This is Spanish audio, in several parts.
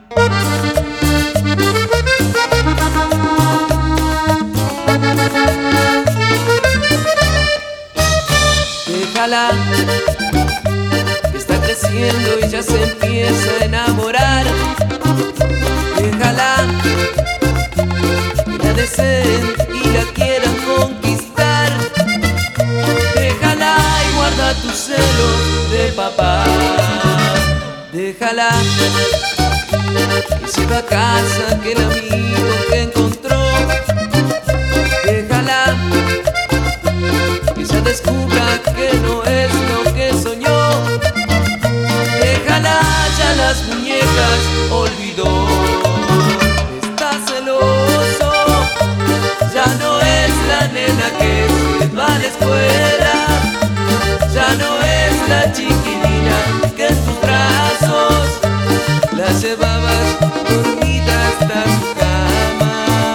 Déjala, que está creciendo y ya se empieza a enamorar. Déjala, que la deseen y la quieran conquistar. Déjala y guarda tus celos de papá. Déjala, que se va a casa, que el amigo que encontró. Déjala, que ya descubra que no es lo que soñó. Déjala, ya las muñecas olvidó. Está celoso, ya no es la nena que se va a la escuela. Ya no es la chiquilina que en tus brazos la llevabas dormida hasta su cama.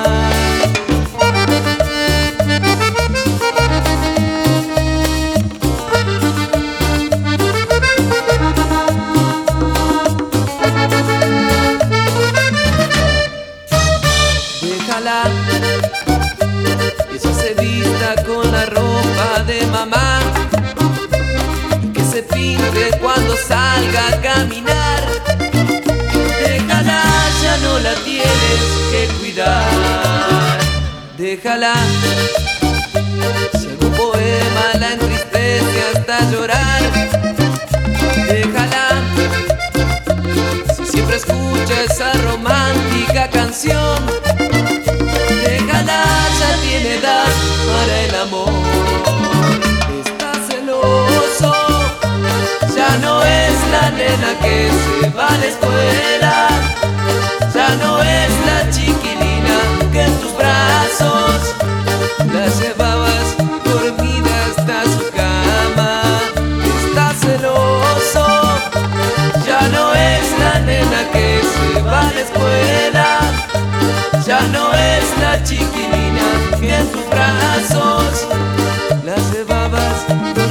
Déjala, que ya se vista con la ropa de mamá, que se pinte cuando salga a caminar. Déjala, ya no la tienes que cuidar. Déjala, si algún poema la entristece hasta llorar. Déjala, si siempre escucha esa romántica canción. Déjala, ya tiene edad para el amor. Está celoso, ya no es la nena que se va a la escuela. Ya no es la chiquilina que en tus brazos la llevabas dormida hasta su cama. Está celoso, ya no es la nena que se va a la escuela. Ya no es la chiquilina que en tus brazos la llevabas